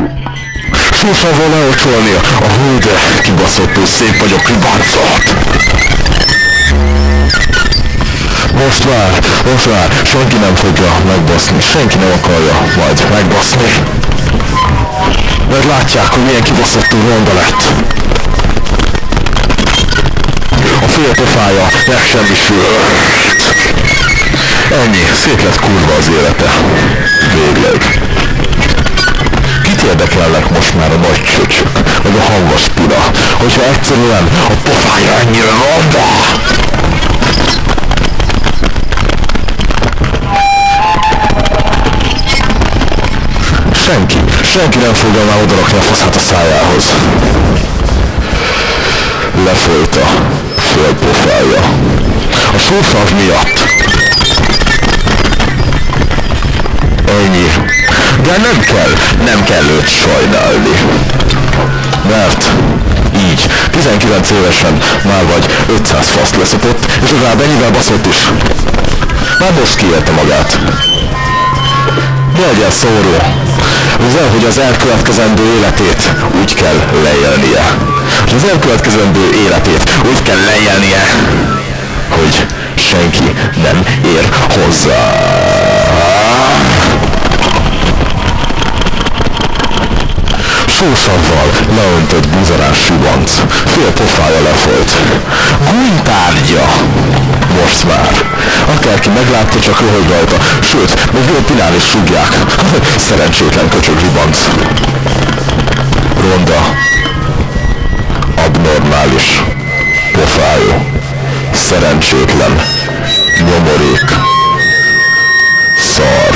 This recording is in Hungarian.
Sósavval leocsolni a hölgyre, kibaszottul szép vagyok, ribancot. Most már, senki nem fogja megbaszni, senki nem akarja majd megbaszni. Mert látják, hogy milyen kibaszottul ronda lett. A félpofája megsemmisült. Ennyi, szét lett kurva az élete. Végleg. Kit érdekelnek most már a nagy csöcsök, meg a hangos pira, hogyha egyszerűen a pofája ennyire ronda? Senki nem fogja már odarakni a faszát a szájához. Lefolyt a félpofája. A sósav miatt. Ennyi. De nem kell őt sajnálni. Mert így, 19 évesen már vagy 500 faszt leszopott, és legalább ennyivel baszott is. Már most kiérte magát. Ne legyen szóró. Hogy az elkövetkezendő életét úgy kell leélnie. Az elkövetkezendő életét úgy kell leélnie, hogy senki nem ér hozzá. Sósavval leöntött buzarás sibanc, fél pofája lefolyt. Gúnytárgya! Most már. Akárki meglátja, csak röhög rajta, sőt, még jó pinál is rúgják. Szerencsétlen köcsög ribanc. Ronda. Abnormális. Pofájú. Szerencsétlen. Nyomorék. Szar.